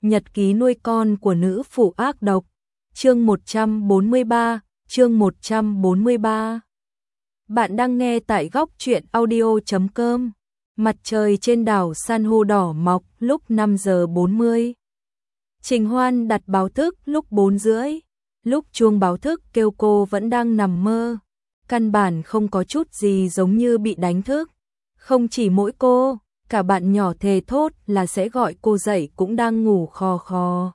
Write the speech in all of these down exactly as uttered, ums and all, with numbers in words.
Nhật ký nuôi con của nữ phụ ác độc. Chương một trăm bốn mươi ba, chương một trăm bốn mươi ba. Bạn đang nghe tại góc truyện audio chấm com. Mặt trời trên đảo san hô đỏ mọc lúc năm giờ bốn mươi. Trình Hoan đặt báo thức lúc bốn rưỡi. Lúc chuông báo thức kêu cô vẫn đang nằm mơ. Căn bản không có chút gì giống như bị đánh thức. Không chỉ mỗi cô, cả bạn nhỏ thề thốt là sẽ gọi cô dậy cũng đang ngủ khò khò.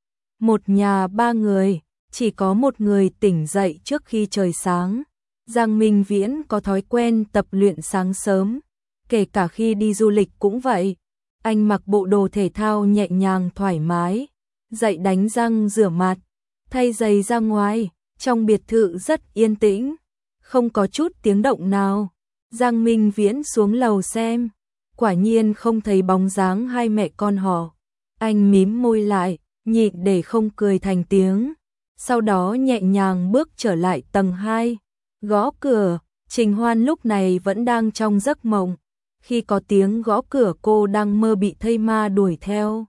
Một nhà ba người, chỉ có một người tỉnh dậy trước khi trời sáng. Giang Minh Viễn có thói quen tập luyện sáng sớm, kể cả khi đi du lịch cũng vậy. Anh mặc bộ đồ thể thao nhẹ nhàng thoải mái, dậy đánh răng rửa mặt, thay giày ra ngoài, trong biệt thự rất yên tĩnh, không có chút tiếng động nào. Giang Minh Viễn xuống lầu xem, quả nhiên không thấy bóng dáng hai mẹ con họ. Anh mím môi lại, nhịn để không cười thành tiếng. Sau đó nhẹ nhàng bước trở lại tầng hai, gõ cửa. Trình Hoan lúc này vẫn đang trong giấc mộng. Khi có tiếng gõ cửa cô đang mơ bị thây ma đuổi theo.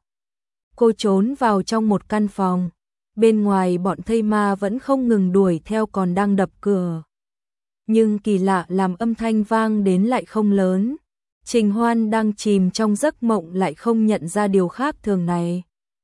Cô trốn vào trong một căn phòng. Bên ngoài bọn thây ma vẫn không ngừng đuổi theo còn đang đập cửa. Nhưng kỳ lạ làm âm thanh vang đến lại không lớn. Trình Hoan đang chìm trong giấc mộng lại không nhận ra điều khác thường này.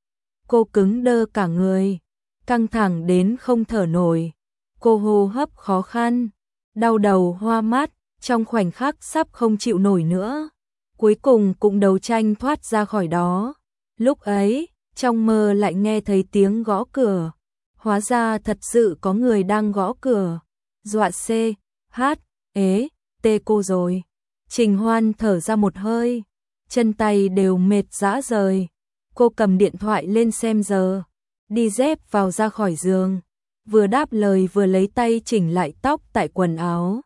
Cô cứng đơ cả người, căng thẳng đến không thở nổi. Cô hô hấp khó khăn, đau đầu hoa mắt, trong khoảnh khắc sắp không chịu nổi nữa. Cuối cùng cũng đấu tranh thoát ra khỏi đó. Lúc ấy, trong mơ lại nghe thấy tiếng gõ cửa. Hóa ra thật sự có người đang gõ cửa. Dọa C, H, ế, T cô rồi. Trình Hoan thở ra một hơi, chân tay đều mệt rã rời. Cô cầm điện thoại lên xem giờ, đi dép vào ra khỏi giường, vừa đáp lời vừa lấy tay chỉnh lại tóc tại quần áo.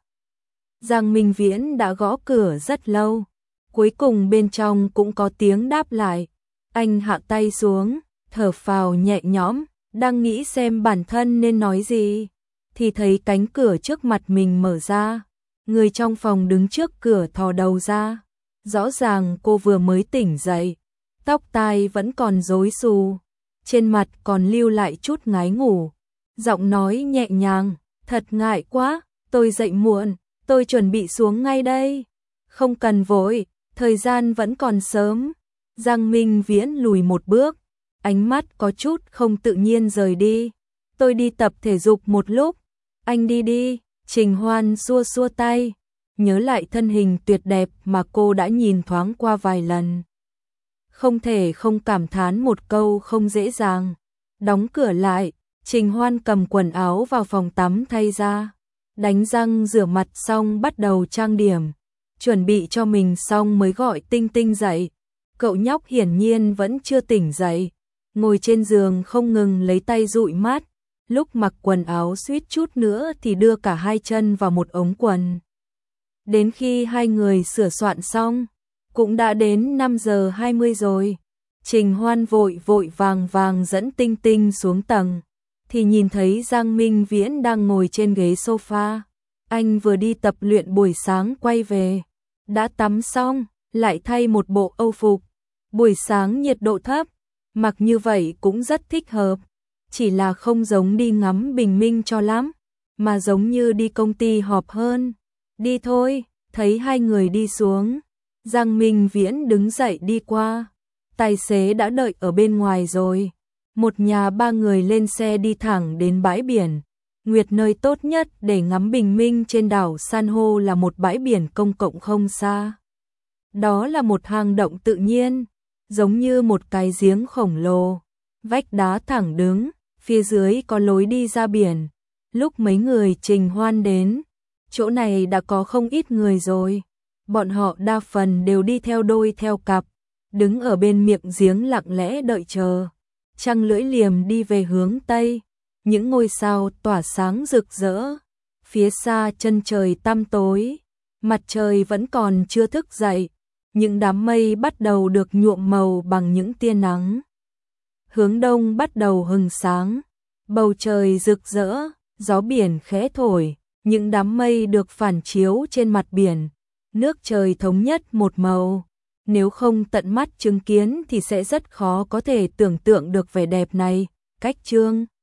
Giang Minh Viễn đã gõ cửa rất lâu, cuối cùng bên trong cũng có tiếng đáp lại. Anh hạ tay xuống, thở phào nhẹ nhõm, đang nghĩ xem bản thân nên nói gì, thì thấy cánh cửa trước mặt mình mở ra. Người trong phòng đứng trước cửa thò đầu ra. Rõ ràng cô vừa mới tỉnh dậy, tóc tai vẫn còn rối xù, trên mặt còn lưu lại chút ngái ngủ. Giọng nói nhẹ nhàng, thật ngại quá, tôi dậy muộn, tôi chuẩn bị xuống ngay đây. Không cần vội, thời gian vẫn còn sớm. Giang Minh Viễn lùi một bước, ánh mắt có chút không tự nhiên rời đi. Tôi đi tập thể dục một lúc, anh đi đi. Trình Hoan xua xua tay, nhớ lại thân hình tuyệt đẹp mà cô đã nhìn thoáng qua vài lần. Không thể không cảm thán một câu không dễ dàng. Đóng cửa lại, Trình Hoan cầm quần áo vào phòng tắm thay ra. Đánh răng rửa mặt xong bắt đầu trang điểm. Chuẩn bị cho mình xong mới gọi Tinh Tinh dậy. Cậu nhóc hiển nhiên vẫn chưa tỉnh dậy. Ngồi trên giường không ngừng lấy tay dụi mắt. Lúc mặc quần áo suýt chút nữa thì đưa cả hai chân vào một ống quần. Đến khi hai người sửa soạn xong, cũng đã đến năm giờ hai mươi rồi. Trình Hoan vội vội vàng vàng dẫn Tinh Tinh xuống tầng, thì nhìn thấy Giang Minh Viễn đang ngồi trên ghế sofa. Anh vừa đi tập luyện buổi sáng quay về, đã tắm xong, lại thay một bộ âu phục. Buổi sáng nhiệt độ thấp, mặc như vậy cũng rất thích hợp. Chỉ là không giống đi ngắm bình minh cho lắm, mà giống như đi công ty họp hơn. Đi thôi, thấy hai người đi xuống. Giang Minh Viễn đứng dậy đi qua. Tài xế đã đợi ở bên ngoài rồi. Một nhà ba người lên xe đi thẳng đến bãi biển. Nguyệt nơi tốt nhất để ngắm bình minh trên đảo san hô là một bãi biển công cộng không xa. Đó là một hang động tự nhiên, giống như một cái giếng khổng lồ. Vách đá thẳng đứng, phía dưới có lối đi ra biển. Lúc mấy người Trình Hoan đến, chỗ này đã có không ít người rồi. Bọn họ đa phần đều đi theo đôi theo cặp, đứng ở bên miệng giếng lặng lẽ đợi chờ. Trăng lưỡi liềm đi về hướng Tây, những ngôi sao tỏa sáng rực rỡ. Phía xa chân trời tăm tối, mặt trời vẫn còn chưa thức dậy. Những đám mây bắt đầu được nhuộm màu bằng những tia nắng. Hướng đông bắt đầu hừng sáng, bầu trời rực rỡ, gió biển khẽ thổi, những đám mây được phản chiếu trên mặt biển, nước trời thống nhất một màu. nếu không tận mắt chứng kiến thì sẽ rất khó có thể tưởng tượng được vẻ đẹp này. Cách chương